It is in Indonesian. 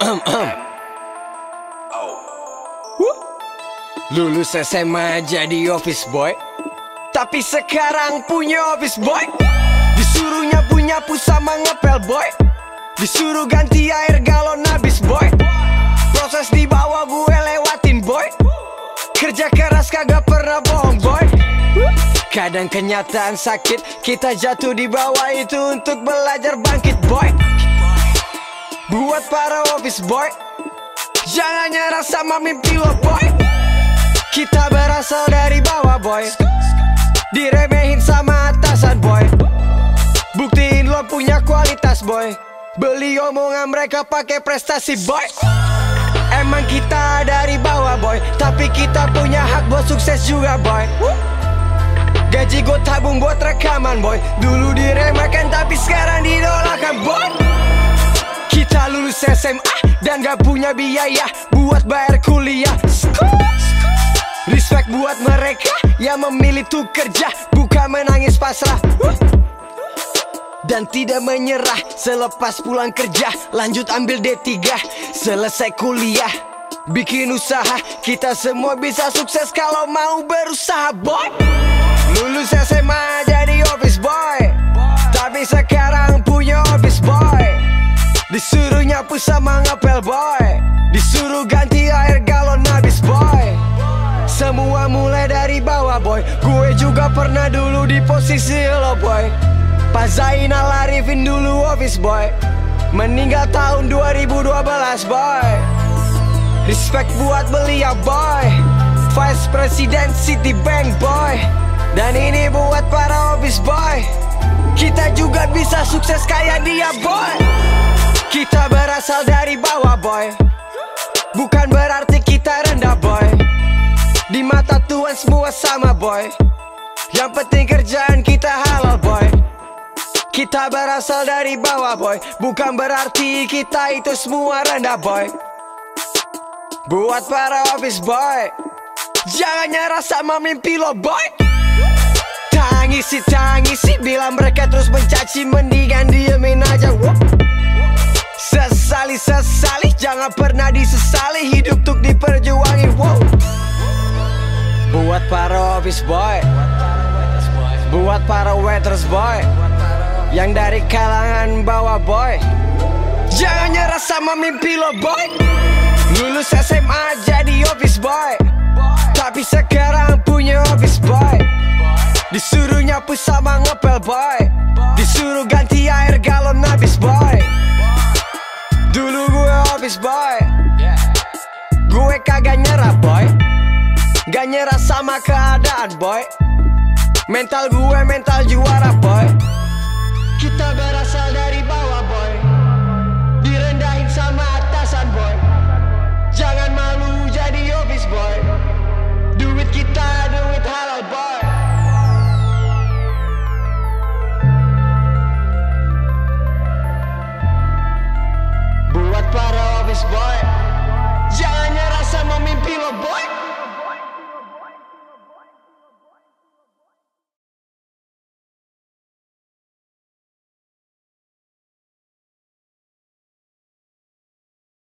Lulus SMA jadi office boy, tapi sekarang punya office boy. Disuruhnya punya sama ngepel boy, disuruh ganti air galon habis boy. Proses di bawah gue lewatin boy, kerja keras kagak pernah bohong boy. Kadang kenyataan sakit, kita jatuh di bawah itu untuk belajar bangkit boy. Buat para office boy, jangan nyerah sama mimpi lo boy. Kita berasal dari bawah boy, diremehin sama atasan boy. Buktiin lo punya kualitas boy, beli omongan mereka pakai prestasi boy. Emang kita dari bawah boy, tapi kita punya hak buat sukses juga boy. Gaji gue tabung buat rekaman boy, dulu diremehkan tapi sekarang didolakan boy. Kita lulus SMA dan gak punya biaya buat bayar kuliah. Respect buat mereka yang memilih tuh kerja, bukan menangis pasrah dan tidak menyerah. Selepas pulang kerja lanjut ambil D3, selesai kuliah bikin usaha. Kita semua bisa sukses kalau mau berusaha boy. Lulus SMA jadi office boy, tapi sekarang punya office boy. Disuruh nyapu sama ngepel boy, disuruh ganti air galon habis boy. Semua mulai dari bawah boy, gue juga pernah dulu di posisi lo boy. Pak Zainal Arifin dulu office boy, meninggal tahun 2012 boy. Respect buat beliau boy, Vice President Citibank boy. Dan ini buat para office boy, kita juga bisa sukses kayak dia boy. Kita berasal dari bawah boy, bukan berarti kita rendah boy. Di mata Tuhan semua sama boy, yang penting kerjaan kita halal boy. Kita berasal dari bawah boy, bukan berarti kita itu semua rendah boy. Buat para office boy, jangan nyerah sama mimpi lo boy. Tangisi, bila mereka terus mencaci, mendingan diemin aja. Sesali, jangan pernah disesali, hidup tuh diperjuangin. Buat para office boy, buat para waiters boy, yang dari kalangan bawah boy, jangan nyerah sama mimpi lo boy. Lulus SMA jadi office boy, tapi sekarang punya office boy. Disuruh nyapu sama ngepel boy, disuruh ganti air galon habis boy. Dulu gue office boy, gue kagak nyerah boy, gak nyerah sama keadaan boy. Mental gue mental juara boy. Kita berasal dari bawah boy, direndahin sama atasan boy. Jangan malu jadi office boy, duit kita duit halal boy. Buat para office boy, jangan nyerah sama mimpi lo boy.